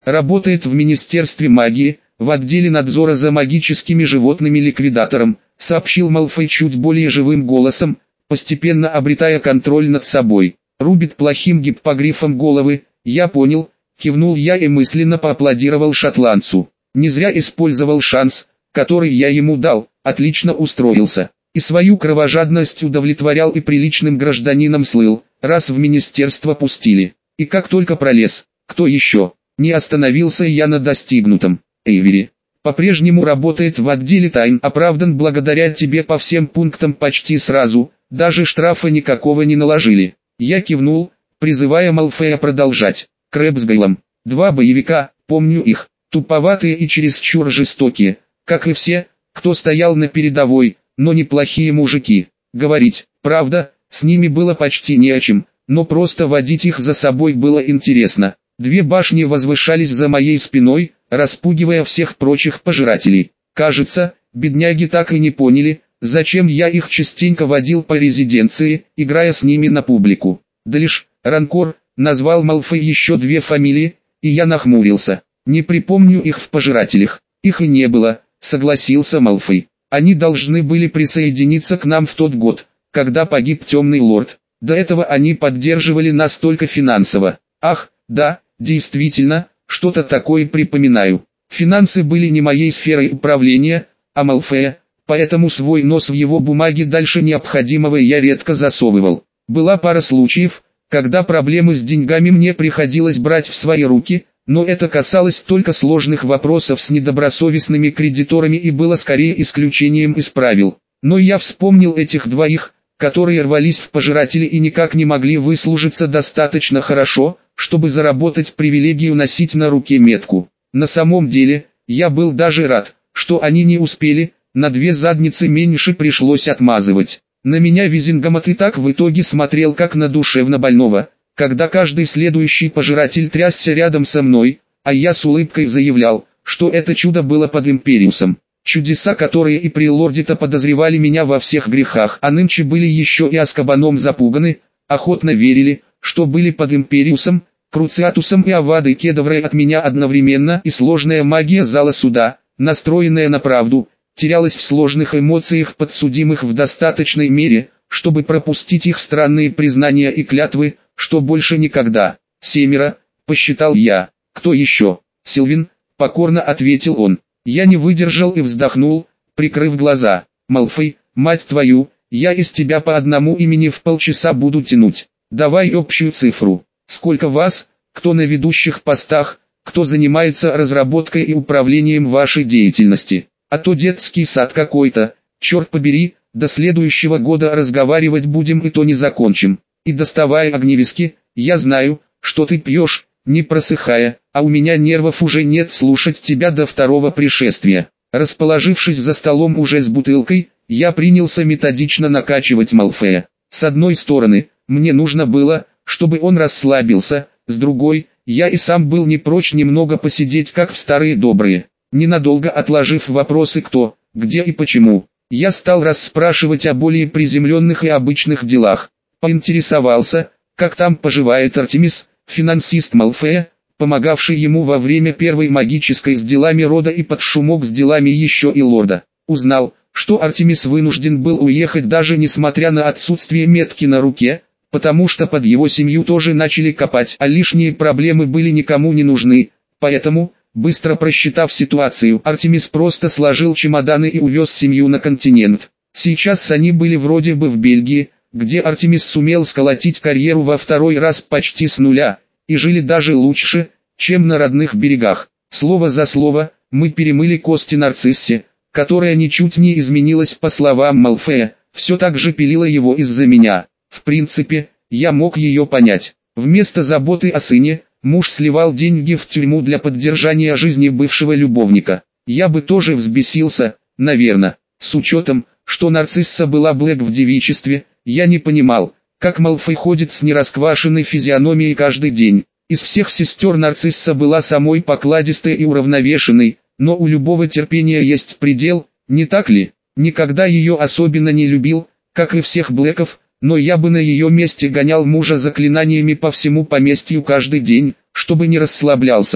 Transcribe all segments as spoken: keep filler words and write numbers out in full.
Работает в Министерстве магии, в отделе надзора за магическими животными ликвидатором, сообщил Малфой чуть более живым голосом, постепенно обретая контроль над собой. Рубит плохим гиппогрифом головы, я понял, кивнул я и мысленно поаплодировал шотландцу. Не зря использовал шанс, который я ему дал, отлично устроился. И свою кровожадность удовлетворял и приличным гражданином слыл, раз в министерство пустили. И как только пролез, кто еще? Не остановился я на достигнутом. Эйвери по-прежнему работает в отделе тайн, оправдан благодаря тебе по всем пунктам почти сразу, даже штрафа никакого не наложили. Я кивнул, призывая Малфоя продолжать. Крэб с Гейлом, два боевика, помню их, туповатые и чересчур жестокие, как и все, кто стоял на передовой, но неплохие мужики. Говорить, правда, с ними было почти не о чем, но просто водить их за собой было интересно. Две башни возвышались за моей спиной, распугивая всех прочих пожирателей. Кажется, бедняги так и не поняли, зачем я их частенько водил по резиденции, играя с ними на публику. Да лишь, Ранкор, назвал Малфой еще две фамилии, и я нахмурился. Не припомню их в пожирателях. Их и не было, согласился Малфой. Они должны были присоединиться к нам в тот год, когда погиб Темный Лорд. До этого они поддерживали нас только финансово. Ах, да, действительно, что-то такое припоминаю. Финансы были не моей сферой управления, а Малфоя, поэтому свой нос в его бумаге дальше необходимого я редко засовывал. Была пара случаев, когда проблемы с деньгами мне приходилось брать в свои руки, но это касалось только сложных вопросов с недобросовестными кредиторами и было скорее исключением из правил. Но я вспомнил этих двоих, которые рвались в пожиратели и никак не могли выслужиться достаточно хорошо, чтобы заработать привилегию носить на руке метку. На самом деле, я был даже рад, что они не успели, на две задницы меньше пришлось отмазывать. На меня Визингомат и так в итоге смотрел как на душевно больного, когда каждый следующий пожиратель трясся рядом со мной, а я с улыбкой заявлял, что это чудо было под Империусом. Чудеса, которые и при Лорде-то подозревали меня во всех грехах, а нынче были еще и Азкабаном запуганы, охотно верили, что были под Империусом, Круциатусом и Авадой Кедаврой от меня одновременно, и сложная магия зала суда, настроенная на правду, терялась в сложных эмоциях подсудимых в достаточной мере, чтобы пропустить их странные признания и клятвы, что больше никогда. Семеро, посчитал я. Кто еще? Сильвин, покорно ответил он. Я не выдержал и вздохнул, прикрыв глаза. Малфой, мать твою, я из тебя по одному имени в полчаса буду тянуть. Давай общую цифру. Сколько вас, кто на ведущих постах, кто занимается разработкой и управлением вашей деятельности. А то детский сад какой-то, черт побери, до следующего года разговаривать будем и то не закончим. И доставай огневиски, я знаю, что ты пьешь, не просыхая, а у меня нервов уже нет слушать тебя до второго пришествия. Расположившись за столом уже с бутылкой, я принялся методично накачивать Малфоя. С одной стороны, мне нужно было, чтобы он расслабился, с другой, я и сам был не прочь немного посидеть как в старые добрые. Ненадолго отложив вопросы кто, где и почему, я стал расспрашивать о более приземленных и обычных делах. Поинтересовался, как там поживает Артемис, финансист Малфоя, помогавший ему во время первой магической с делами рода и под шумок с делами еще и лорда. Узнал, что Артемис вынужден был уехать даже несмотря на отсутствие метки на руке, потому что под его семью тоже начали копать, а лишние проблемы были никому не нужны, поэтому, быстро просчитав ситуацию, Артемис просто сложил чемоданы и увез семью на континент. Сейчас они были вроде бы в Бельгии, где Артемис сумел сколотить карьеру во второй раз почти с нуля, и жили даже лучше, чем на родных берегах. Слово за слово, мы перемыли кости Нарциссе, которая ничуть не изменилась по словам Малфоя, все так же пилила его из-за меня. В принципе, я мог ее понять. Вместо заботы о сыне, муж сливал деньги в тюрьму для поддержания жизни бывшего любовника. Я бы тоже взбесился, наверное, с учетом, что Нарцисса была блэк в девичестве. Я не понимал, как Малфой ходит с нерасквашенной физиономией каждый день. Из всех сестер Нарцисса была самой покладистой и уравновешенной, но у любого терпения есть предел, не так ли? Никогда ее особенно не любил, как и всех блэков, но я бы на ее месте гонял мужа заклинаниями по всему поместью каждый день, чтобы не расслаблялся.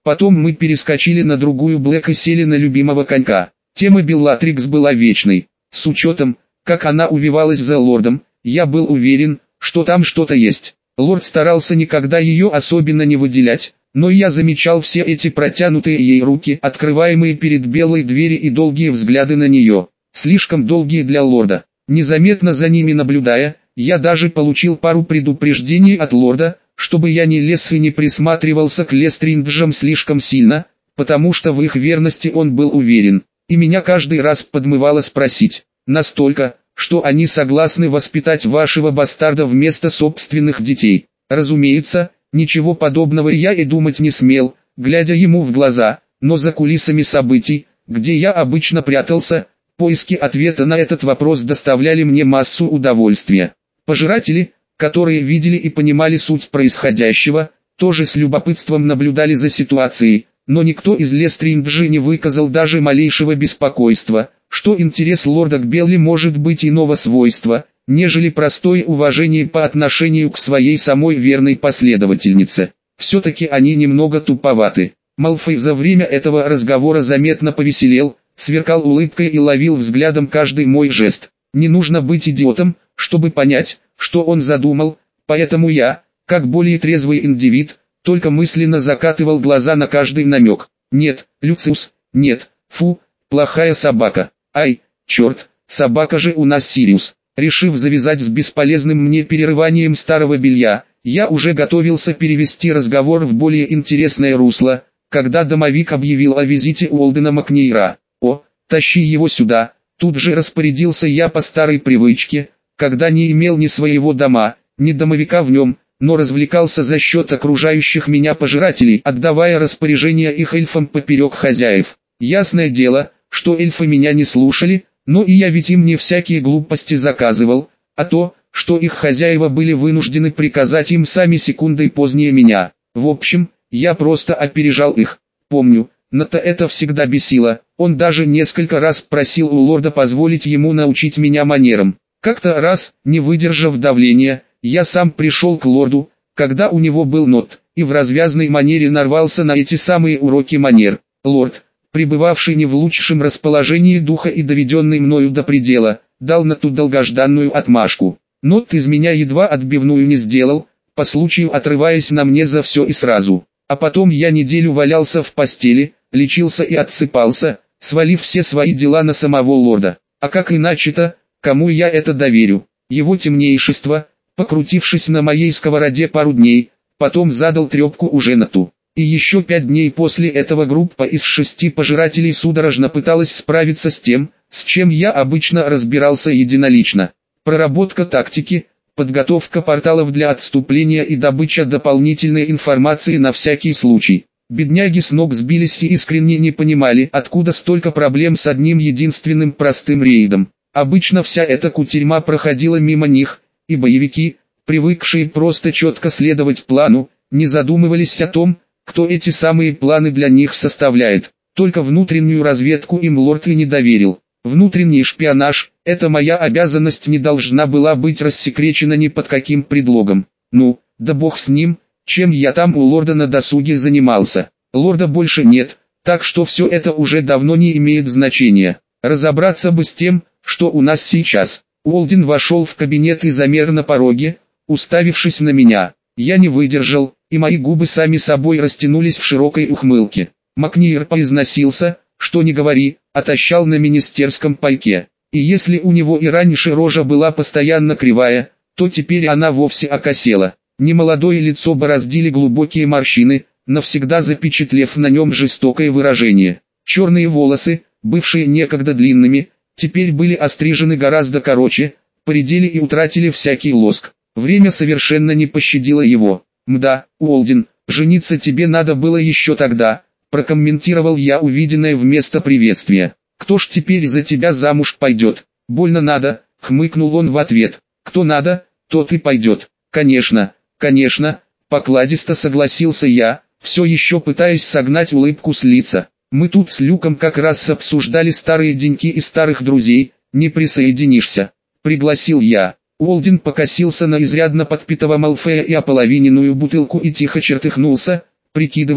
Потом мы перескочили на другую Блэк и сели на любимого конька. Тема Беллатрикс была вечной. С учетом, как она увивалась за лордом, я был уверен, что там что-то есть. Лорд старался никогда ее особенно не выделять, но я замечал все эти протянутые ей руки, открываемые перед белой двери и долгие взгляды на нее. Слишком долгие для лорда. Незаметно за ними наблюдая, я даже получил пару предупреждений от лорда, чтобы я не лез и не присматривался к Лестринджам слишком сильно, потому что в их верности он был уверен. И меня каждый раз подмывало спросить, настолько, что они согласны воспитать вашего бастарда вместо собственных детей. Разумеется, ничего подобного я и думать не смел, глядя ему в глаза, но за кулисами событий, где я обычно прятался, поиски ответа на этот вопрос доставляли мне массу удовольствия. Пожиратели, которые видели и понимали суть происходящего, тоже с любопытством наблюдали за ситуацией, но никто из Лестринджи не выказал даже малейшего беспокойства, что интерес лорда к Белли может быть иного свойства, нежели простое уважение по отношению к своей самой верной последовательнице. Все-таки они немного туповаты. Малфой за время этого разговора заметно повеселел, сверкал улыбкой и ловил взглядом каждый мой жест. Не нужно быть идиотом, чтобы понять, что он задумал, поэтому я, как более трезвый индивид, только мысленно закатывал глаза на каждый намек. Нет, Люциус, нет, фу, плохая собака. Ай, черт, собака же у нас Сириус. Решив завязать с бесполезным мне перерыванием старого белья, я уже готовился перевести разговор в более интересное русло, когда домовик объявил о визите Уолдена Макнейра. «О, тащи его сюда!» Тут же распорядился я по старой привычке, когда не имел ни своего дома, ни домовика в нем, но развлекался за счет окружающих меня пожирателей, отдавая распоряжения их эльфам поперек хозяев. Ясное дело, что эльфы меня не слушали, но и я ведь им не всякие глупости заказывал, а то, что их хозяева были вынуждены приказать им сами секундой позднее меня. В общем, я просто опережал их. Помню, Ната это всегда бесило, он даже несколько раз просил у лорда позволить ему научить меня манерам. Как-то раз, не выдержав давления, я сам пришел к лорду, когда у него был нот, и в развязной манере нарвался на эти самые уроки манер. Лорд, пребывавший не в лучшем расположении духа и доведенный мною до предела, дал Нату долгожданную отмашку. Нот из меня едва отбивную не сделал, по случаю отрываясь на мне за все и сразу. А потом я неделю валялся в постели, лечился и отсыпался, свалив все свои дела на самого лорда. А как иначе-то, кому я это доверю? Его темнейшество, покрутившись на моей сковороде пару дней, потом задал трепку уже Нату. И еще пять дней после этого группа из шести пожирателей судорожно пыталась справиться с тем, с чем я обычно разбирался единолично. Проработка тактики, подготовка порталов для отступления и добыча дополнительной информации на всякий случай. Бедняги с ног сбились и искренне не понимали, откуда столько проблем с одним единственным простым рейдом. Обычно вся эта кутерьма проходила мимо них, и боевики, привыкшие просто четко следовать плану, не задумывались о том, кто эти самые планы для них составляет. Только внутреннюю разведку им лорд и не доверил. Внутренний шпионаж, эта моя обязанность не должна была быть рассекречена ни под каким предлогом. Ну, да бог с ним, чем я там у лорда на досуге занимался. Лорда больше нет, так что все это уже давно не имеет значения. Разобраться бы с тем, что у нас сейчас. Уолден вошел в кабинет и замер на пороге, уставившись на меня. Я не выдержал, и мои губы сами собой растянулись в широкой ухмылке. Макнейр поизносился, что не говори, отощал на министерском пайке. И если у него и раньше рожа была постоянно кривая, то теперь она вовсе окосела. Немолодое лицо бороздили глубокие морщины, навсегда запечатлев на нем жестокое выражение. Черные волосы, бывшие некогда длинными, теперь были острижены гораздо короче, поредели и утратили всякий лоск. Время совершенно не пощадило его. «Мда, Уолден, жениться тебе надо было еще тогда», прокомментировал я увиденное вместо приветствия. «Кто ж теперь за тебя замуж пойдет?» «Больно надо», хмыкнул он в ответ. «Кто надо, тот и пойдет». «Конечно, конечно», покладисто согласился я, все еще пытаясь согнать улыбку с лица. «Мы тут с Люком как раз обсуждали старые деньки и старых друзей, не присоединишься?» Пригласил я. Уолден покосился на изрядно подпитого Малфоя и ополовиненную бутылку и тихо чертыхнулся, прикидывая,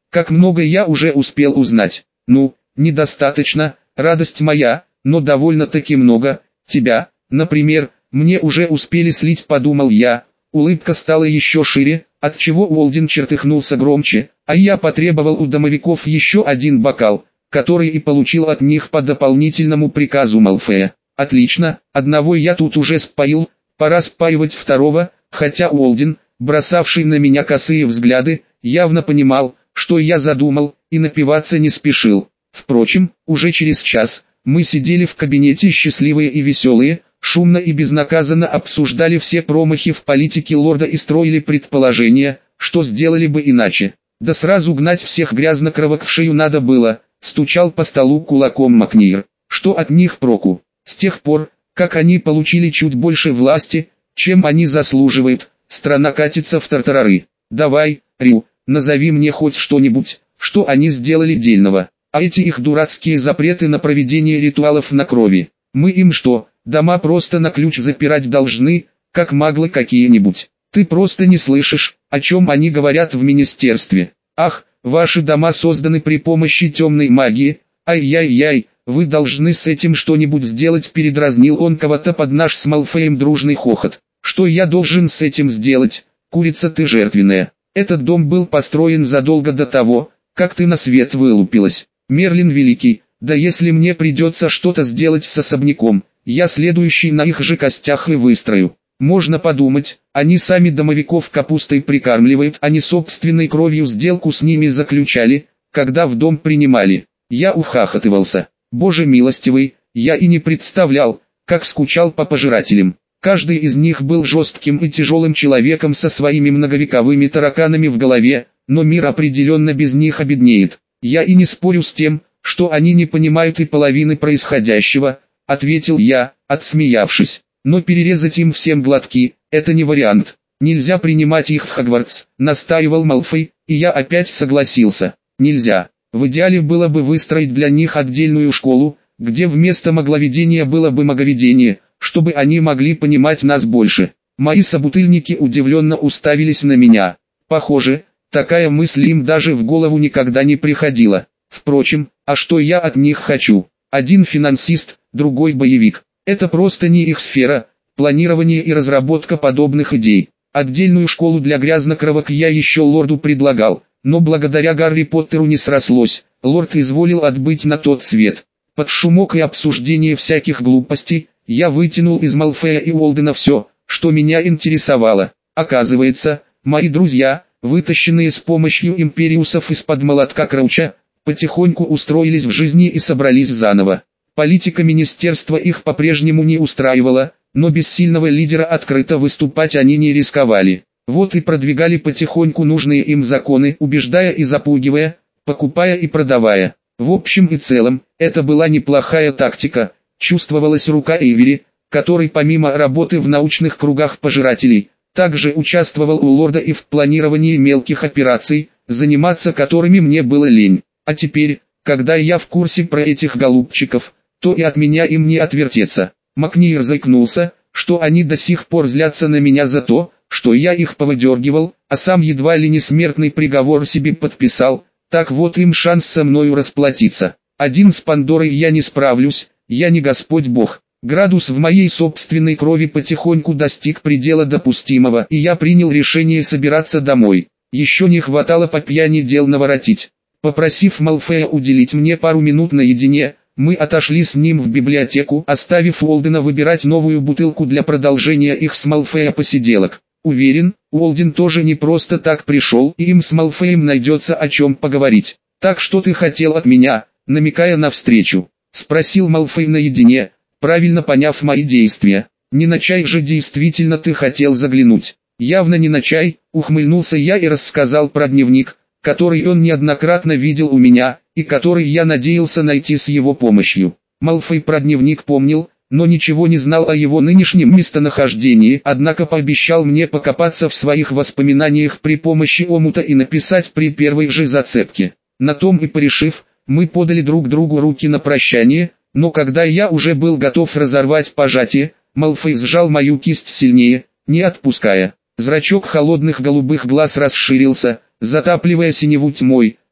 как много я уже успел узнать. Ну, недостаточно, радость моя, но довольно-таки много. Тебя, например, мне уже успели слить, подумал я. Улыбка стала еще шире, отчего Уолден чертыхнулся громче, а я потребовал у домовиков еще один бокал, который и получил от них по дополнительному приказу Малфоя. Отлично, одного я тут уже споил, пора спаивать второго, хотя Уолден, бросавший на меня косые взгляды, явно понимал, что я задумал, и напиваться не спешил. Впрочем, уже через час, мы сидели в кабинете счастливые и веселые, шумно и безнаказанно обсуждали все промахи в политике лорда и строили предположения, что сделали бы иначе. Да сразу гнать всех грязнокровок в шею надо было, стучал по столу кулаком Макнир. Что от них проку? С тех пор, как они получили чуть больше власти, чем они заслуживают, страна катится в тартарары. Давай, Рю, назови мне хоть что-нибудь, что они сделали дельного. А эти их дурацкие запреты на проведение ритуалов на крови, мы им что, дома просто на ключ запирать должны, как маглы какие-нибудь? Ты просто не слышишь, о чем они говорят в министерстве. Ах, ваши дома созданы при помощи темной магии, ай-яй-яй, вы должны с этим что-нибудь сделать, передразнил он кого-то под наш с Малфоем дружный хохот. Что я должен с этим сделать, курица ты жертвенная? Этот дом был построен задолго до того, как ты на свет вылупилась. Мерлин Великий, да если мне придется что-то сделать с особняком, я следующий на их же костях и выстрою. Можно подумать, они сами домовиков капустой прикармливают, а не собственной кровью сделку с ними заключали, когда в дом принимали. Я ухахатывался. Боже милостивый, я и не представлял, как скучал по пожирателям. Каждый из них был жестким и тяжелым человеком со своими многовековыми тараканами в голове, но мир определенно без них обеднеет. Я и не спорю с тем, что они не понимают и половины происходящего, ответил я, отсмеявшись. Но перерезать им всем глотки – это не вариант. Нельзя принимать их в Хогвартс, настаивал Малфой, и я опять согласился. Нельзя. В идеале было бы выстроить для них отдельную школу, где вместо магловедения было бы маговедение, чтобы они могли понимать нас больше. Мои собутыльники удивленно уставились на меня. Похоже, такая мысль им даже в голову никогда не приходила. Впрочем, а что я от них хочу? Один финансист, другой боевик. Это просто не их сфера, планирование и разработка подобных идей. Отдельную школу для грязнокровок я еще лорду предлагал, но благодаря Гарри Поттеру не срослось, лорд изволил отбыть на тот свет. Под шумок и обсуждение всяких глупостей, я вытянул из Малфоя и Уолдена все, что меня интересовало. Оказывается, мои друзья, вытащенные с помощью империусов из-под молотка Крауча, потихоньку устроились в жизни и собрались заново. Политика министерства их по-прежнему не устраивала, но без сильного лидера открыто выступать они не рисковали. Вот и продвигали потихоньку нужные им законы, убеждая и запугивая, покупая и продавая. В общем и целом, это была неплохая тактика, чувствовалась рука Эйвери, который помимо работы в научных кругах пожирателей, также участвовал у лорда и в планировании мелких операций, заниматься которыми мне было лень. А теперь, когда я в курсе про этих голубчиков, то и от меня им не отвертеться. Макнир заикнулся, что они до сих пор злятся на меня за то, что я их повыдергивал, а сам едва ли не смертный приговор себе подписал, так вот им шанс со мною расплатиться. Один с Пандорой я не справлюсь, я не Господь Бог. Градус в моей собственной крови потихоньку достиг предела допустимого, и я принял решение собираться домой. Еще не хватало по пьяни дел наворотить. Попросив Малфоя уделить мне пару минут наедине, мы отошли с ним в библиотеку, оставив Уолдена выбирать новую бутылку для продолжения их с Малфоя посиделок. Уверен, Уолден тоже не просто так пришел, и им с Малфоем найдется о чем поговорить. «Так что ты хотел от меня?» — намекая на встречу, спросил Малфой наедине, правильно поняв мои действия. «Не на чай же действительно ты хотел заглянуть?» «Явно не на чай», — ухмыльнулся я и рассказал про дневник, который он неоднократно видел у меня, и который я надеялся найти с его помощью. Малфой про дневник помнил, но ничего не знал о его нынешнем местонахождении, однако пообещал мне покопаться в своих воспоминаниях при помощи омута и написать при первой же зацепке. На том и порешив, мы подали друг другу руки на прощание, но когда я уже был готов разорвать пожатие, Малфой сжал мою кисть сильнее, не отпуская. Зрачок холодных голубых глаз расширился, затапливая синеву тьмой,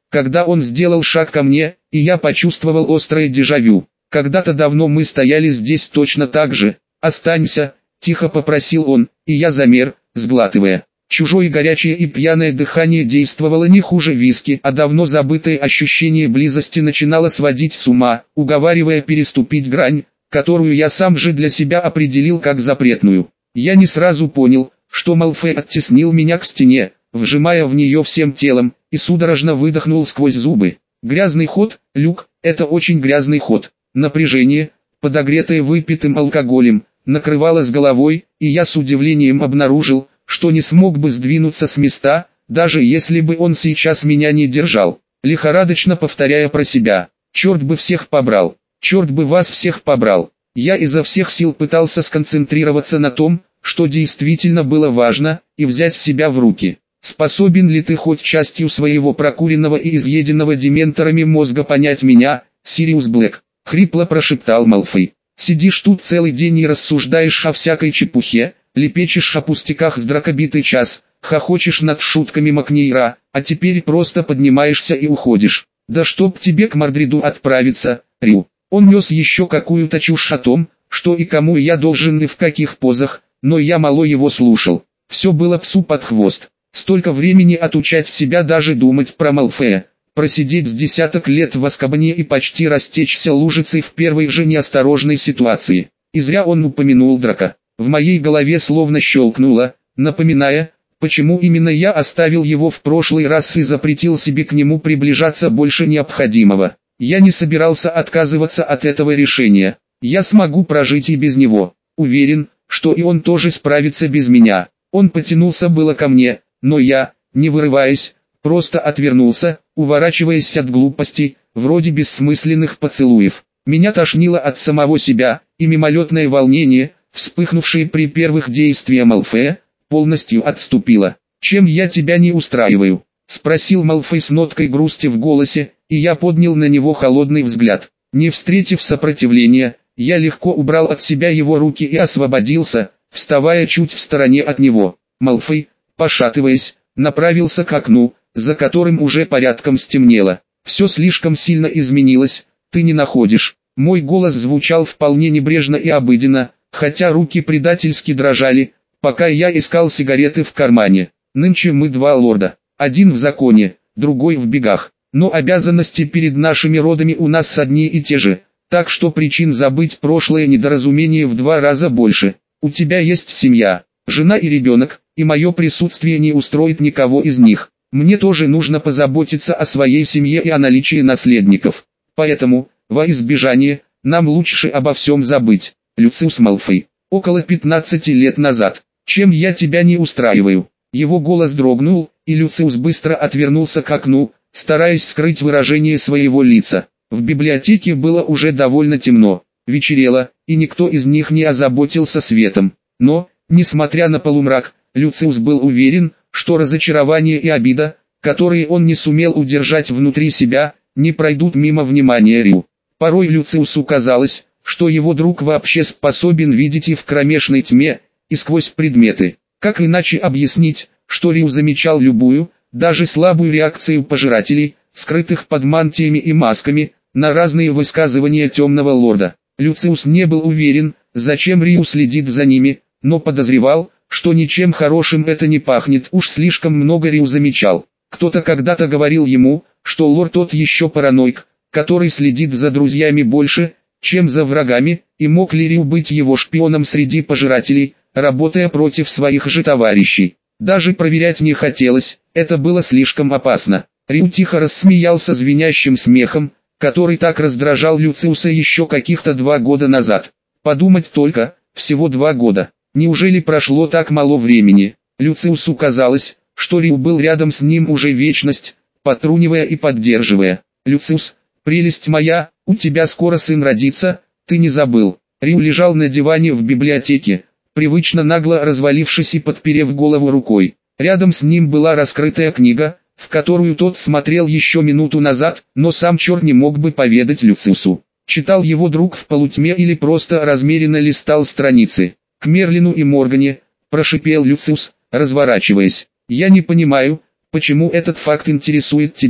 когда он сделал шаг ко мне, и я почувствовал острое дежавю. Когда-то давно мы стояли здесь точно так же. «Останься», — тихо попросил он, и я замер, сглатывая. Чужое горячее и пьяное дыхание действовало не хуже виски, а давно забытое ощущение близости начинало сводить с ума, уговаривая переступить грань, которую я сам же для себя определил как запретную. Я не сразу понял, что Малфой оттеснил меня к стене, вжимая в нее всем телом, и судорожно выдохнул сквозь зубы. Грязный ход, Люк, это очень грязный ход. Напряжение, подогретое выпитым алкоголем, накрывало с головой, и я с удивлением обнаружил, что не смог бы сдвинуться с места, даже если бы он сейчас меня не держал, лихорадочно повторяя про себя: «Черт бы всех побрал! Черт бы вас всех побрал!» Я изо всех сил пытался сконцентрироваться на том, что действительно было важно, и взять себя в руки. «Способен ли ты хоть частью своего прокуренного и изъеденного дементорами мозга понять меня, Сириус Блэк?» — хрипло прошептал Малфой. «Сидишь тут целый день и рассуждаешь о всякой чепухе, лепечешь о пустяках с дракобитый час, хохочешь над шутками Макнейра, а теперь просто поднимаешься и уходишь. Да чтоб тебе к Мордриду отправиться, Рю!» Он нес еще какую-то чушь о том, что и кому я должен и в каких позах, но я мало его слушал. Все было псу под хвост. Столько времени отучать себя даже думать про Малфоя, просидеть с десяток лет в Азкабане и почти растечься лужицей в первой же неосторожной ситуации. И зря он упомянул Драка. В моей голове словно щелкнуло, напоминая, почему именно я оставил его в прошлый раз и запретил себе к нему приближаться больше необходимого. Я не собирался отказываться от этого решения. Я смогу прожить и без него. Уверен, что и он тоже справится без меня. Он потянулся было ко мне, но я, не вырываясь, просто отвернулся, уворачиваясь от глупостей, вроде бессмысленных поцелуев. Меня тошнило от самого себя, и мимолетное волнение, вспыхнувшее при первых действиях Малфоя, полностью отступило. «Чем я тебя не устраиваю?» — спросил Малфой с ноткой грусти в голосе, и я поднял на него холодный взгляд. Не встретив сопротивления, я легко убрал от себя его руки и освободился, вставая чуть в стороне от него. Малфой, пошатываясь, направился к окну, за которым уже порядком стемнело. «Все слишком сильно изменилось, ты не находишь?» Мой голос звучал вполне небрежно и обыденно, хотя руки предательски дрожали, пока я искал сигареты в кармане. «Нынче мы два лорда, один в законе, другой в бегах, но обязанности перед нашими родами у нас одни и те же, так что причин забыть прошлое недоразумение в два раза больше. У тебя есть семья, жена и ребенок, и мое присутствие не устроит никого из них. Мне тоже нужно позаботиться о своей семье и о наличии наследников. Поэтому, во избежание, нам лучше обо всем забыть». Люциус Малфой. «Около пятнадцати лет назад. Чем я тебя не устраиваю?» Его голос дрогнул, и Люциус быстро отвернулся к окну, стараясь скрыть выражение своего лица. В библиотеке было уже довольно темно, вечерело, и никто из них не озаботился светом. Но, несмотря на полумрак, Люциус был уверен, что разочарование и обида, которые он не сумел удержать внутри себя, не пройдут мимо внимания Рю. Порой Люциусу казалось, что его друг вообще способен видеть и в кромешной тьме, и сквозь предметы. Как иначе объяснить, что Рю замечал любую, даже слабую реакцию пожирателей, скрытых под мантиями и масками, на разные высказывания темного лорда? Люциус не был уверен, зачем Рю следит за ними, но подозревал, что ничем хорошим это не пахнет, уж слишком много Рю замечал. Кто-то когда-то говорил ему, что лорд тот еще параноик, который следит за друзьями больше, чем за врагами, и мог ли Рю быть его шпионом среди пожирателей, работая против своих же товарищей. Даже проверять не хотелось, это было слишком опасно. Рю тихо рассмеялся звенящим смехом, который так раздражал Люциуса еще каких-то два года назад. Подумать только, всего два года. Неужели прошло так мало времени? Люциусу казалось, что Рю был рядом с ним уже вечность, подтрунивая и поддерживая. «Люциус, прелесть моя, у тебя скоро сын родится, ты не забыл?» Рю лежал на диване в библиотеке, привычно нагло развалившись и подперев голову рукой. Рядом с ним была раскрытая книга, в которую тот смотрел еще минуту назад, но сам черт не мог бы поведать Люциусу. Читал его друг в полутьме или просто размеренно листал страницы. «К Мерлину и Моргане», — прошипел Люциус, разворачиваясь. «Я не понимаю, почему этот факт интересует тебя.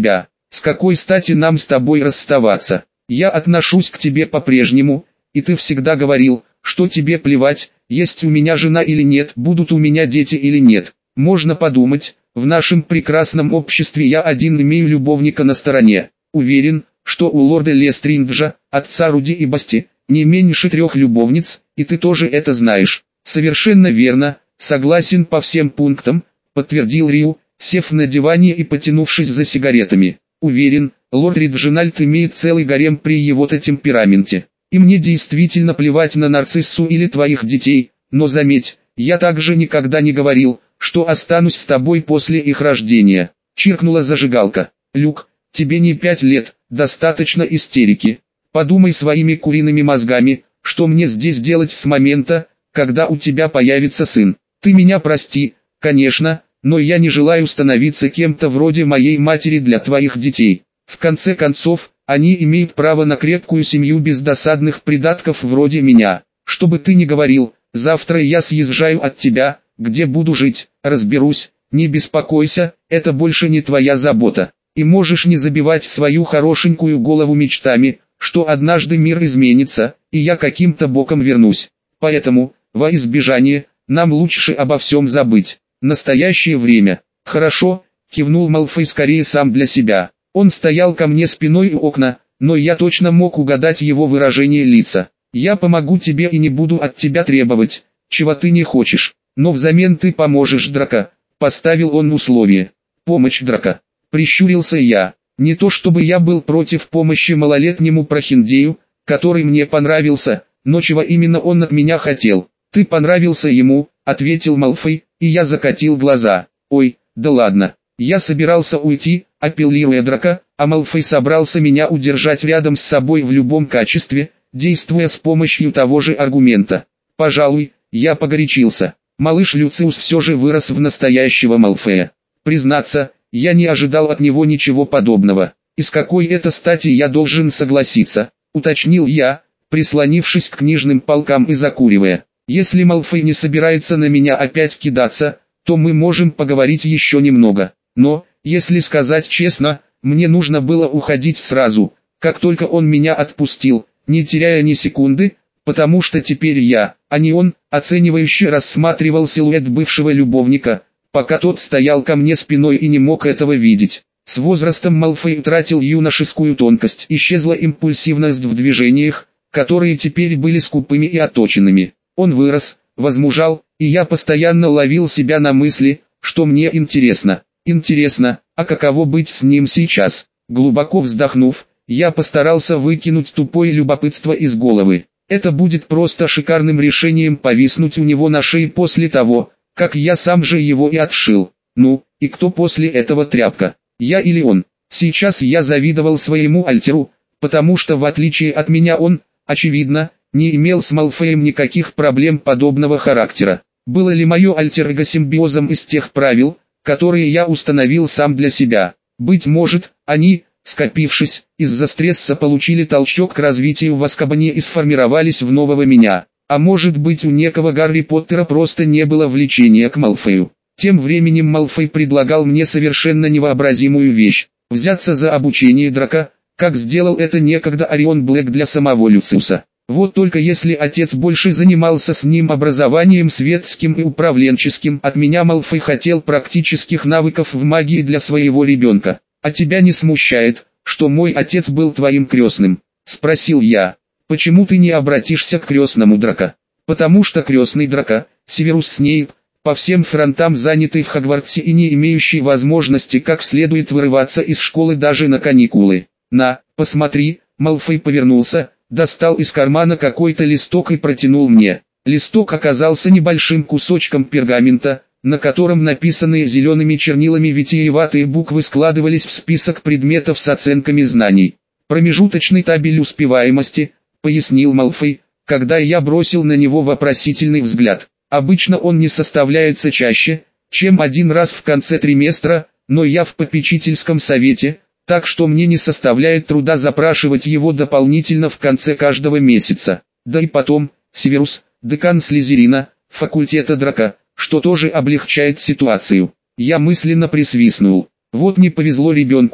С какой стати нам с тобой расставаться? Я отношусь к тебе по-прежнему, и ты всегда говорил, что тебе плевать, есть у меня жена или нет, будут у меня дети или нет. Можно подумать, в нашем прекрасном обществе я один имею любовника на стороне. Уверен, что у лорда Лестринджа, отца Руди и Басти, не меньше трех любовниц, и ты тоже это знаешь. Совершенно верно, согласен по всем пунктам, подтвердил Риу, сев на диване и потянувшись за сигаретами. Уверен, лорд Риджинальд имеет целый гарем при его-то темпераменте. И мне действительно плевать на Нарциссу или твоих детей, но заметь, я также никогда не говорил, что останусь с тобой после их рождения. Чиркнула зажигалка. Люк, тебе не пять лет, достаточно истерики. Подумай своими куриными мозгами, что мне здесь делать с момента, когда у тебя появится сын. Ты меня прости, конечно, но я не желаю становиться кем-то вроде моей матери для твоих детей. В конце концов, они имеют право на крепкую семью без досадных придатков вроде меня. Что бы ты ни говорил, завтра я съезжаю от тебя, где буду жить, разберусь, не беспокойся, это больше не твоя забота. И можешь не забивать свою хорошенькую голову мечтами, что однажды мир изменится, и я каким-то боком вернусь. Поэтому, во избежание, нам лучше обо всем забыть. Настоящее время. Хорошо, кивнул Малфой скорее сам для себя. Он стоял ко мне спиной у окна, но я точно мог угадать его выражение лица. Я помогу тебе и не буду от тебя требовать, чего ты не хочешь, но взамен ты поможешь, Драко. Поставил он условие. Помощь, Драко. Прищурился я. Не то чтобы я был против помощи малолетнему прохиндею, который мне понравился, но чего именно он от меня хотел. Ты понравился ему, ответил Малфой, и я закатил глаза. Ой, да ладно. Я собирался уйти, апеллируя Драко, а Малфой собрался меня удержать рядом с собой в любом качестве, действуя с помощью того же аргумента. Пожалуй, я погорячился. Малыш Люциус все же вырос в настоящего Малфоя. Признаться, я не ожидал от него ничего подобного. И с какой это стати я должен согласиться, уточнил я, прислонившись к книжным полкам и закуривая. Если Малфой не собирается на меня опять кидаться, то мы можем поговорить еще немного. Но, если сказать честно, мне нужно было уходить сразу, как только он меня отпустил, не теряя ни секунды, потому что теперь я, а не он, оценивающе рассматривал силуэт бывшего любовника, пока тот стоял ко мне спиной и не мог этого видеть. С возрастом Малфой утратил юношескую тонкость, исчезла импульсивность в движениях, которые теперь были скупыми и отточенными. Он вырос, возмужал, и я постоянно ловил себя на мысли, что мне интересно. Интересно, а каково быть с ним сейчас? Глубоко вздохнув, я постарался выкинуть тупое любопытство из головы. Это будет просто шикарным решением повиснуть у него на шее после того, как я сам же его и отшил. Ну, и кто после этого тряпка? Я или он? Сейчас я завидовал своему альтеру, потому что в отличие от меня он, очевидно, не имел с Малфоем никаких проблем подобного характера. Было ли мое альтер-эго симбиозом из тех правил, которые я установил сам для себя? Быть может, они, скопившись, из-за стресса получили толчок к развитию в Азкабане и сформировались в нового меня. А может быть, у некого Гарри Поттера просто не было влечения к Малфою. Тем временем Малфой предлагал мне совершенно невообразимую вещь – взяться за обучение Драко, как сделал это некогда Орион Блэк для самого Люциуса. Вот только если отец больше занимался с ним образованием светским и управленческим, от меня Малфой хотел практических навыков в магии для своего ребенка. «А тебя не смущает, что мой отец был твоим крестным?» – спросил я. «Почему ты не обратишься к крестному Драко?» «Потому что крестный Драко, Северус Снейп, по всем фронтам занятый в Хогвартсе и не имеющий возможности как следует вырываться из школы даже на каникулы. На, посмотри». Малфой повернулся, достал из кармана какой-то листок и протянул мне. Листок оказался небольшим кусочком пергамента, на котором написанные зелеными чернилами витиеватые буквы складывались в список предметов с оценками знаний. «Промежуточный табель успеваемости», — пояснил Малфой, когда я бросил на него вопросительный взгляд. «Обычно он не составляется чаще, чем один раз в конце триместра, но я в попечительском совете, так что мне не составляет труда запрашивать его дополнительно в конце каждого месяца. Да и потом, Северус, декан Слизерина, факультета Драко, что тоже облегчает ситуацию». Я мысленно присвистнул. Вот не повезло ребенку,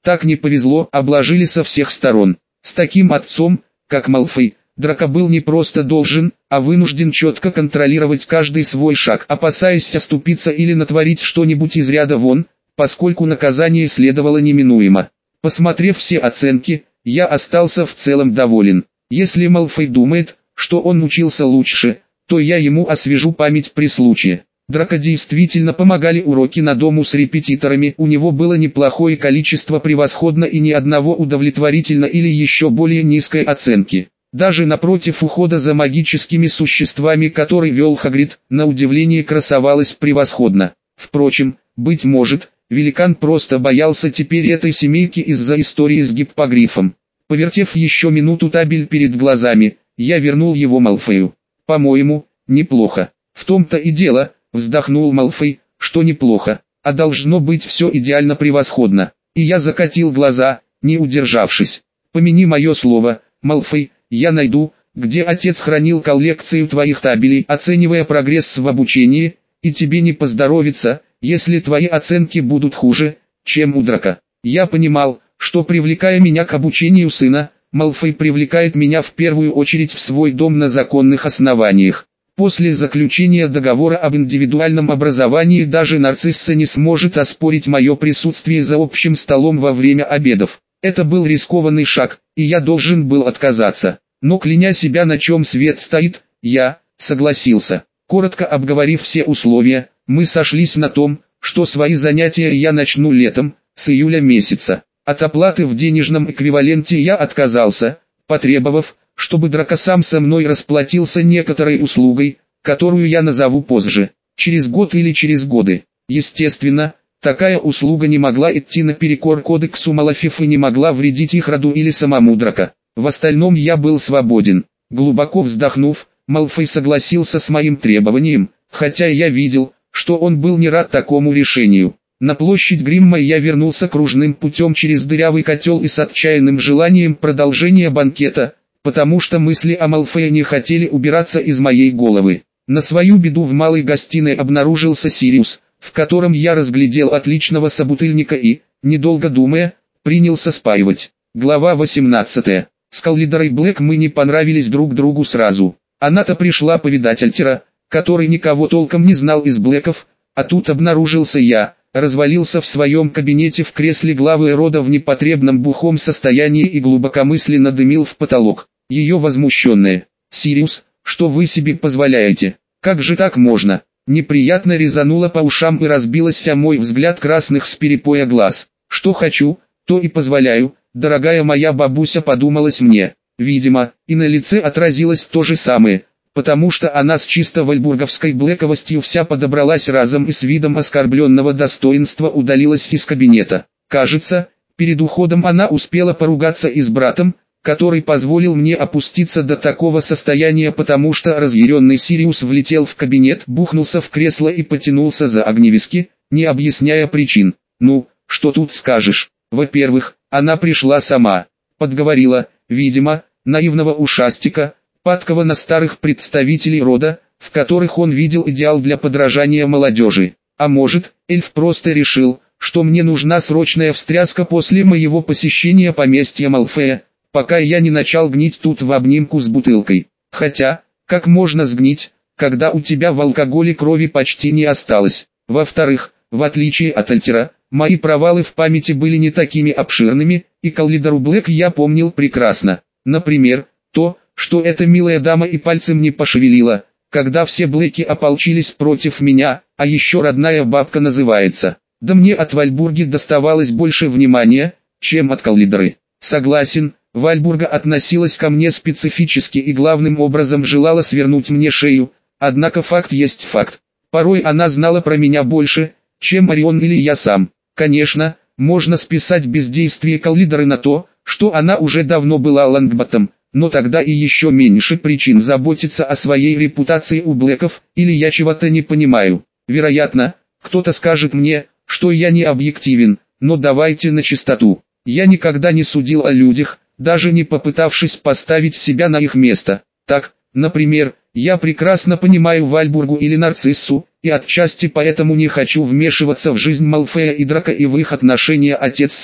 Так не повезло, обложили со всех сторон. С таким отцом, как Малфой, Драко был не просто должен, а вынужден четко контролировать каждый свой шаг, опасаясь оступиться или натворить что-нибудь из ряда вон, поскольку наказание следовало неминуемо. Посмотрев все оценки, я остался в целом доволен. Если Малфой думает, что он учился лучше, то я ему освежу память при случае. Драко действительно помогали уроки на дому с репетиторами, у него было неплохое количество превосходно и ни одного удовлетворительно или еще более низкой оценки. Даже напротив ухода за магическими существами, который вел Хагрид, на удивление красовалось превосходно. Впрочем, быть может, великан просто боялся теперь этой семейки из-за истории с гиппогрифом. Повертев еще минуту табель перед глазами, я вернул его Малфою. «По-моему, неплохо». «В том-то и дело», — вздохнул Малфой, — «что неплохо, а должно быть все идеально превосходно». И я закатил глаза, не удержавшись. «Помяни мое слово, Малфой, я найду, где отец хранил коллекцию твоих табелей, оценивая прогресс в обучении, и тебе не поздоровится, если твои оценки будут хуже, чем у Драко». Я понимал, что привлекая меня к обучению сына, Малфой привлекает меня в первую очередь в свой дом на законных основаниях. После заключения договора об индивидуальном образовании даже Нарцисса не сможет оспорить мое присутствие за общим столом во время обедов. Это был рискованный шаг, и я должен был отказаться. Но кляня себя, на чем свет стоит, я согласился. Коротко обговорив все условия, мы сошлись на том, что свои занятия я начну летом, с июля месяца. От оплаты в денежном эквиваленте я отказался, потребовав, чтобы Драко сам со мной расплатился некоторой услугой, которую я назову позже, через год или через годы. Естественно, такая услуга не могла идти наперекор кодексу Малафиф и не могла вредить их роду или самому Драко. В остальном я был свободен. Глубоко вздохнув, Малфой согласился с моим требованием, хотя я видел, что он был не рад такому решению. На площадь Гримма я вернулся кружным путем через дырявый котел и с отчаянным желанием продолжения банкета, потому что мысли о Малфое не хотели убираться из моей головы. На свою беду в малой гостиной обнаружился Сириус, в котором я разглядел отличного собутыльника и, недолго думая, принялся спаивать. Глава восемнадцатая. С Каллидорой Блэк мы не понравились друг другу сразу. Она-то пришла повидать Альтера, который никого толком не знал из Блэков, а тут обнаружился я, развалился в своем кабинете в кресле главы рода в непотребном бухом состоянии и глубокомысленно дымил в потолок. Ее возмущенная: «Сириус, что вы себе позволяете? Как же так можно?» Неприятно резанула по ушам и разбилась о мой взгляд красных с перепоя глаз. «Что хочу, то и позволяю, дорогая моя бабуся», подумалось мне. Видимо, и на лице отразилось то же самое, потому что она с чисто вальбурговской блэковостью вся подобралась разом и с видом оскорбленного достоинства удалилась из кабинета. Кажется, перед уходом она успела поругаться и с братом, который позволил мне опуститься до такого состояния, потому что разъяренный Сириус влетел в кабинет, бухнулся в кресло и потянулся за огневиски, не объясняя причин. Ну, что тут скажешь? Во-первых, она пришла сама, подговорила, видимо, наивного ушастика, падкого на старых представителей рода, в которых он видел идеал для подражания молодежи. А может, эльф просто решил, что мне нужна срочная встряска после моего посещения поместья Малфоя, пока я не начал гнить тут в обнимку с бутылкой. Хотя, как можно сгнить, когда у тебя в алкоголе крови почти не осталось? Во-вторых, в отличие от Альтера, мои провалы в памяти были не такими обширными, и Каллидору Блэк я помнил прекрасно. Например, то, что эта милая дама и пальцем не пошевелила, когда все Блэки ополчились против меня, а еще родная бабка называется. Да мне от Вальбурги доставалось больше внимания, чем от Каллидоры. Согласен, Вальбурга относилась ко мне специфически и главным образом желала свернуть мне шею, однако факт есть факт. Порой она знала про меня больше, чем Орион или я сам. Конечно, можно списать бездействие Каллидоры на то, что она уже давно была Лонгботом, но тогда и еще меньше причин заботиться о своей репутации у Блэков, или я чего-то не понимаю. Вероятно, кто-то скажет мне, что я не объективен, но давайте на чистоту. Я никогда не судил о людях, даже не попытавшись поставить себя на их место. Так, например, я прекрасно понимаю Вальбургу или Нарциссу, и отчасти поэтому не хочу вмешиваться в жизнь Малфоя и Драко и в их отношения отец-сын.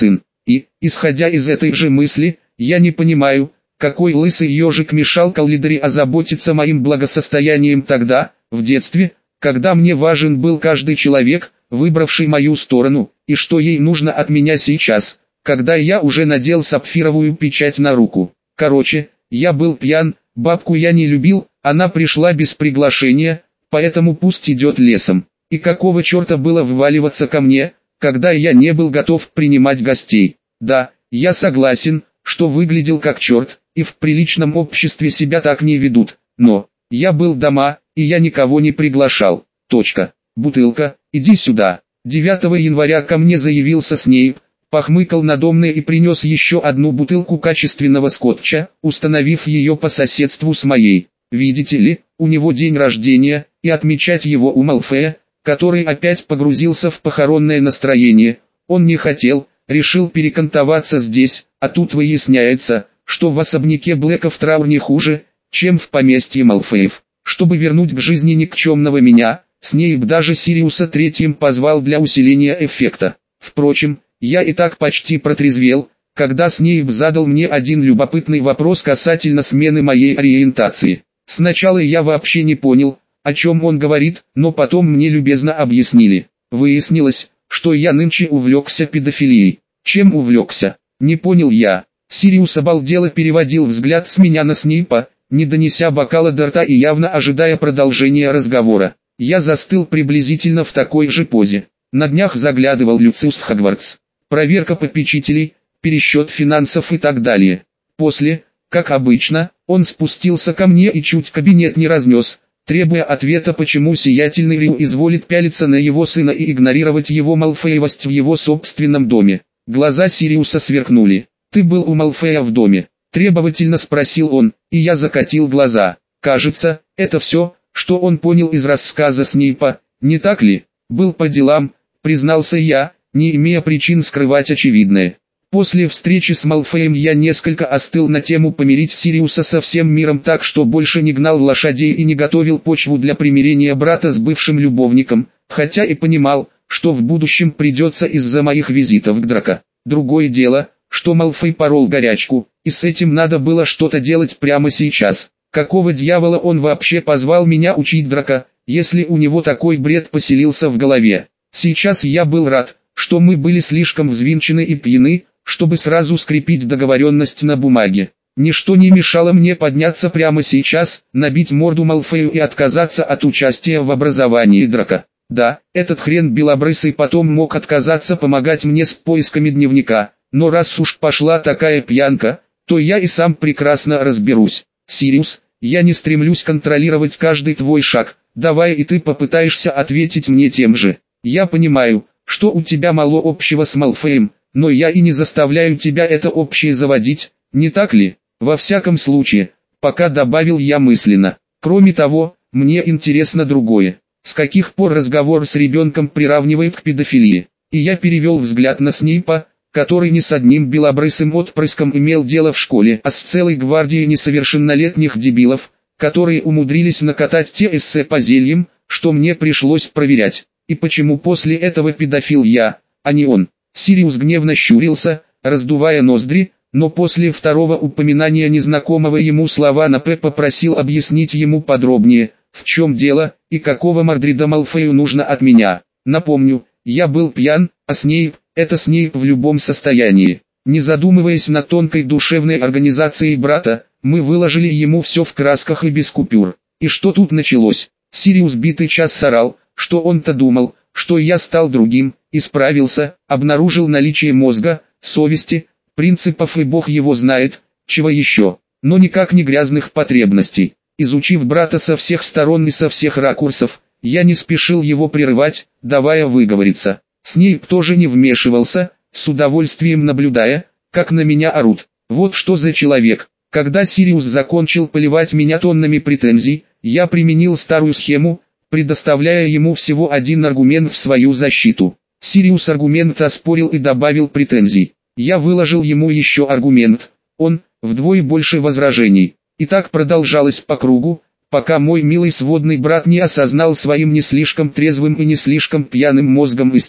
И, исходя из этой же мысли, я не понимаю, какой лысый ежик мешал Каллидре озаботиться моим благосостоянием тогда, в детстве, когда мне важен был каждый человек, выбравший мою сторону, и что ей нужно от меня сейчас, когда я уже надел сапфировую печать на руку. Короче, я был пьян, бабку я не любил, она пришла без приглашения, поэтому пусть идет лесом. И какого черта было вваливаться ко мне, когда я не был готов принимать гостей? Да, я согласен, что выглядел как черт, и в приличном обществе себя так не ведут, но я был дома, и я никого не приглашал. Точка. Бутылка, иди сюда. девятого января ко мне заявился Снейп, похмыкал надо мной и принес еще одну бутылку качественного скотча, установив ее по соседству с моей. Видите ли, у него день рождения, и отмечать его у Малфоя, который опять погрузился в похоронное настроение, он не хотел, решил перекантоваться здесь, а тут выясняется, что в особняке Блэков траур не хуже, чем в поместье Малфоев. Чтобы вернуть к жизни никчемного меня, Снейп даже Сириуса Третьим позвал для усиления эффекта. Впрочем, я и так почти протрезвел, когда Снейп задал мне один любопытный вопрос касательно смены моей ориентации. Сначала я вообще не понял, о чем он говорит, но потом мне любезно объяснили. Выяснилось, что я нынче увлекся педофилией. Чем увлекся? Не понял я. Сириус обалдело переводил взгляд с меня на Снейпа, не донеся бокала до рта и явно ожидая продолжения разговора. Я застыл приблизительно в такой же позе. На днях заглядывал Люциус в Хогвартс. Проверка попечителей, пересчет финансов и так далее. После, как обычно, он спустился ко мне и чуть кабинет не разнес, требуя ответа, почему сиятельный Рил изволит пялиться на его сына и игнорировать его малфоевость в его собственном доме. Глаза Сириуса сверкнули. «Ты был у Малфоя в доме?» — требовательно спросил он, и я закатил глаза. Кажется, это все, что он понял из рассказа Снейпа, не так ли? «Был по делам», — признался я, не имея причин скрывать очевидное. После встречи с Малфоем я несколько остыл на тему помирить Сириуса со всем миром так, что больше не гнал лошадей и не готовил почву для примирения брата с бывшим любовником, хотя и понимал, что в будущем придется из-за моих визитов к Драко. Другое дело, что Малфой порол горячку, и с этим надо было что-то делать прямо сейчас. Какого дьявола он вообще позвал меня учить Драко, если у него такой бред поселился в голове? Сейчас я был рад, что мы были слишком взвинчены и пьяны, чтобы сразу скрепить договоренность на бумаге. Ничто не мешало мне подняться прямо сейчас, набить морду Малфою и отказаться от участия в образовании Драко. Да, этот хрен белобрысый потом мог отказаться помогать мне с поисками дневника, но раз уж пошла такая пьянка, то я и сам прекрасно разберусь. Сириус, я не стремлюсь контролировать каждый твой шаг, давай и ты попытаешься ответить мне тем же. Я понимаю, что у тебя мало общего с Малфоем, но я и не заставляю тебя это общее заводить, не так ли? Во всяком случае, пока добавил я мысленно. Кроме того, мне интересно другое. С каких пор разговор с ребенком приравнивает к педофилии? И я перевел взгляд на Снейпа, который не с одним белобрысым отпрыском имел дело в школе, а с целой гвардией несовершеннолетних дебилов, которые умудрились накатать те эссе по зельям, что мне пришлось проверять. И почему после этого педофил я, а не он? Сириус гневно щурился, раздувая ноздри, но после второго упоминания незнакомого ему слова на «П» попросил объяснить ему подробнее, в чем дело, и какого Мордрида Малфою нужно от меня. Напомню, я был пьян, а Снейп – это Снейп в любом состоянии. Не задумываясь над тонкой душевной организацией брата, мы выложили ему все в красках и без купюр. И что тут началось? Сириус битый час сорал, что он-то думал, что я стал другим, исправился, обнаружил наличие мозга, совести, принципов и бог его знает, чего еще, но никак не грязных потребностей. Изучив брата со всех сторон и со всех ракурсов, я не спешил его прерывать, давая выговориться. Снейп тоже не вмешивался, с удовольствием наблюдая, как на меня орут. Вот что за человек. Когда Сириус закончил поливать меня тоннами претензий, я применил старую схему, предоставляя ему всего один аргумент в свою защиту. Сириус аргумент оспорил и добавил претензий. Я выложил ему еще аргумент, он, вдвое больше возражений. И так продолжалось по кругу, пока мой милый сводный брат не осознал своим не слишком трезвым и не слишком пьяным мозгом истину.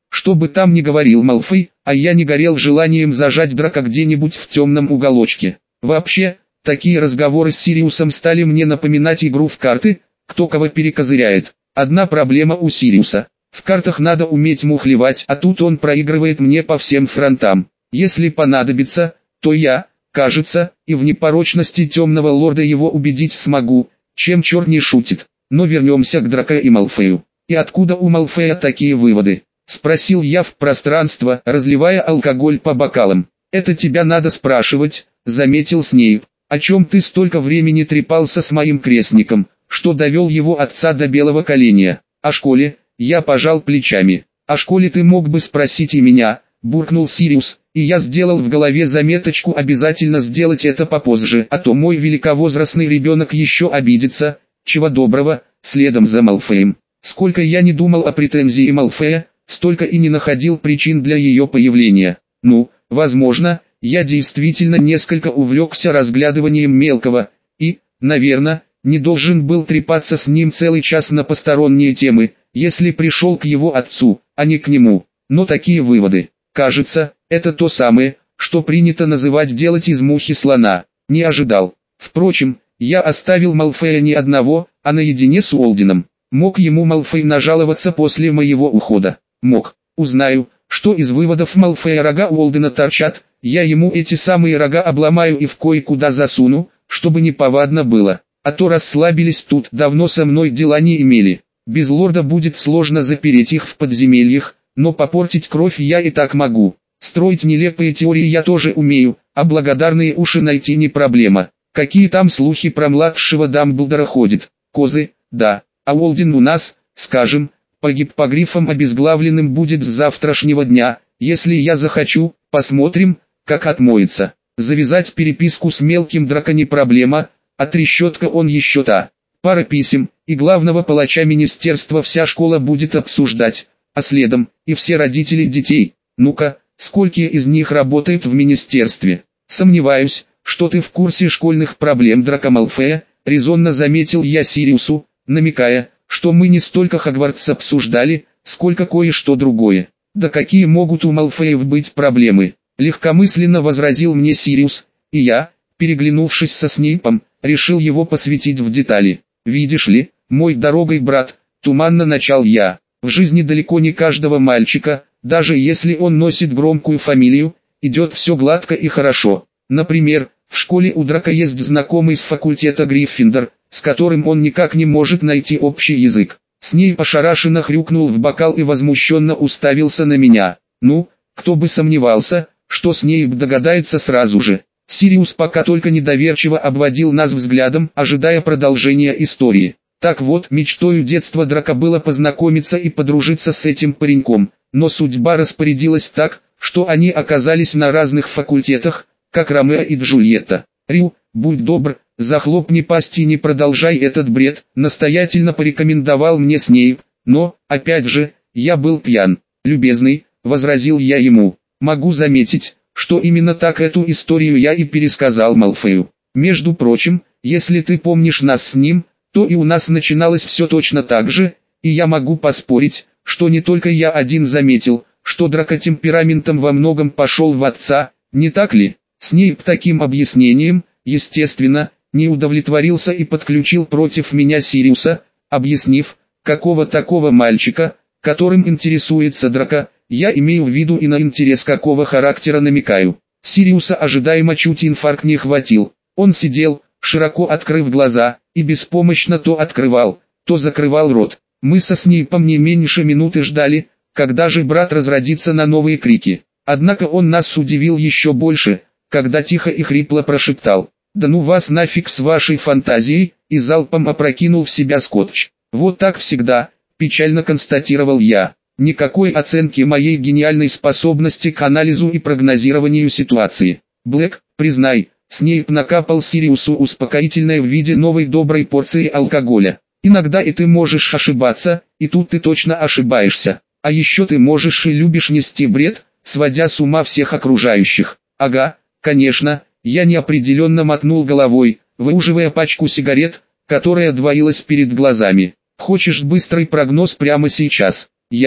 Что бы там ни говорил Малфой, а я не горел желанием зажать Драко где-нибудь в темном уголочке. Вообще, такие разговоры с Сириусом стали мне напоминать игру в карты, кто кого перекозыряет. Одна проблема у Сириуса. В картах надо уметь мухлевать, а тут он проигрывает мне по всем фронтам. Если понадобится, то я, кажется, и в непорочности темного лорда его убедить смогу, чем черт не шутит. Но вернемся к Драко и Малфою. И откуда у Малфоя такие выводы? Спросил я в пространство, разливая алкоголь по бокалам. Это тебя надо спрашивать, заметил Снейп. О чем ты столько времени трепался с моим крестником, что довел его отца до белого коленя? О школе? Я пожал плечами. О школе ты мог бы спросить и меня, буркнул Сириус, и я сделал в голове заметочку обязательно сделать это попозже, а то мой великовозрастный ребенок еще обидится, чего доброго, следом за Малфоем. Сколько я не думал о претензии Малфоя, столько и не находил причин для ее появления. Ну, возможно, я действительно несколько увлекся разглядыванием мелкого, и, наверное, не должен был трепаться с ним целый час на посторонние темы, если пришел к его отцу, а не к нему. Но такие выводы, кажется, это то самое, что принято называть делать из мухи слона, не ожидал. Впрочем, я оставил Малфоя не одного, а наедине с Уолденом. Мог ему Малфой нажаловаться после моего ухода? Мог. Узнаю, что из выводов Малфоя рога Уолдена торчат, я ему эти самые рога обломаю и в кое-куда засуну, чтобы не повадно было. А то расслабились тут, давно со мной дела не имели. Без лорда будет сложно запереть их в подземельях, но попортить кровь я и так могу. Строить нелепые теории я тоже умею, а благодарные уши найти не проблема. Какие там слухи про младшего Дамблдора ходят? Козы, да. А Уолден у нас, скажем, погиб по грифам обезглавленным будет с завтрашнего дня. Если я захочу, посмотрим, как отмоется. Завязать переписку с мелким Драко не проблема, а трещотка он еще та. Пара писем, и главного палача министерства вся школа будет обсуждать, а следом и все родители детей. Ну-ка, сколько из них работает в министерстве? Сомневаюсь, что ты в курсе школьных проблем Драко Малфоя, резонно заметил я Сириусу, намекая, что мы не столько Хогвартс обсуждали, сколько кое-что другое. Да какие могут у Малфоев быть проблемы? Легкомысленно возразил мне Сириус, и я, переглянувшись со Снейпом, решил его посвятить в детали. Видишь ли, мой дорогой брат, туманно начал я, в жизни далеко не каждого мальчика, даже если он носит громкую фамилию, идет все гладко и хорошо. Например, в школе у Драко есть знакомый с факультета Гриффиндор, с которым он никак не может найти общий язык. Снейп ошарашенно хрюкнул в бокал и возмущенно уставился на меня. Ну, кто бы сомневался, что Снейп догадается сразу же. Сириус пока только недоверчиво обводил нас взглядом, ожидая продолжения истории. Так вот, мечтою детства Драко было познакомиться и подружиться с этим пареньком, но судьба распорядилась так, что они оказались на разных факультетах, как Ромео и Джульетта. Рю, будь добр, захлопни пасть и не продолжай этот бред, настоятельно порекомендовал мне Снейп, но, опять же, я был пьян. Любезный, возразил я ему, могу заметить, что именно так эту историю я и пересказал Малфою. Между прочим, если ты помнишь нас с ним, то и у нас начиналось все точно так же, и я могу поспорить, что не только я один заметил, что Драко темпераментом во многом пошел в отца, не так ли? Снейп таким объяснением, естественно, не удовлетворился и подключил против меня Сириуса, объяснив, какого такого мальчика, которым интересуется Драко, я имею в виду и на интерес какого характера намекаю. Сириуса ожидаемо чуть инфаркт не хватил. Он сидел, широко открыв глаза, и беспомощно то открывал, то закрывал рот. Мы со Снейпом не меньше минуты ждали, когда же брат разродится на новые крики. Однако он нас удивил еще больше, когда тихо и хрипло прошептал: «Да ну вас нафиг с вашей фантазией», и залпом опрокинул в себя скотч. «Вот так всегда», печально констатировал я. Никакой оценки моей гениальной способности к анализу и прогнозированию ситуации. Блэк, признай, Снейп накапал Сириусу успокоительное в виде новой доброй порции алкоголя. Иногда и ты можешь ошибаться, и тут ты точно ошибаешься. А еще ты можешь и любишь нести бред, сводя с ума всех окружающих. Ага, конечно, я неопределенно мотнул головой, выуживая пачку сигарет, которая двоилась перед глазами. Хочешь быстрый прогноз прямо сейчас? Я,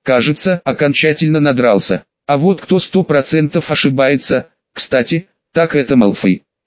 кажется, окончательно надрался. А вот кто сто процентов ошибается, кстати, так это Малфой.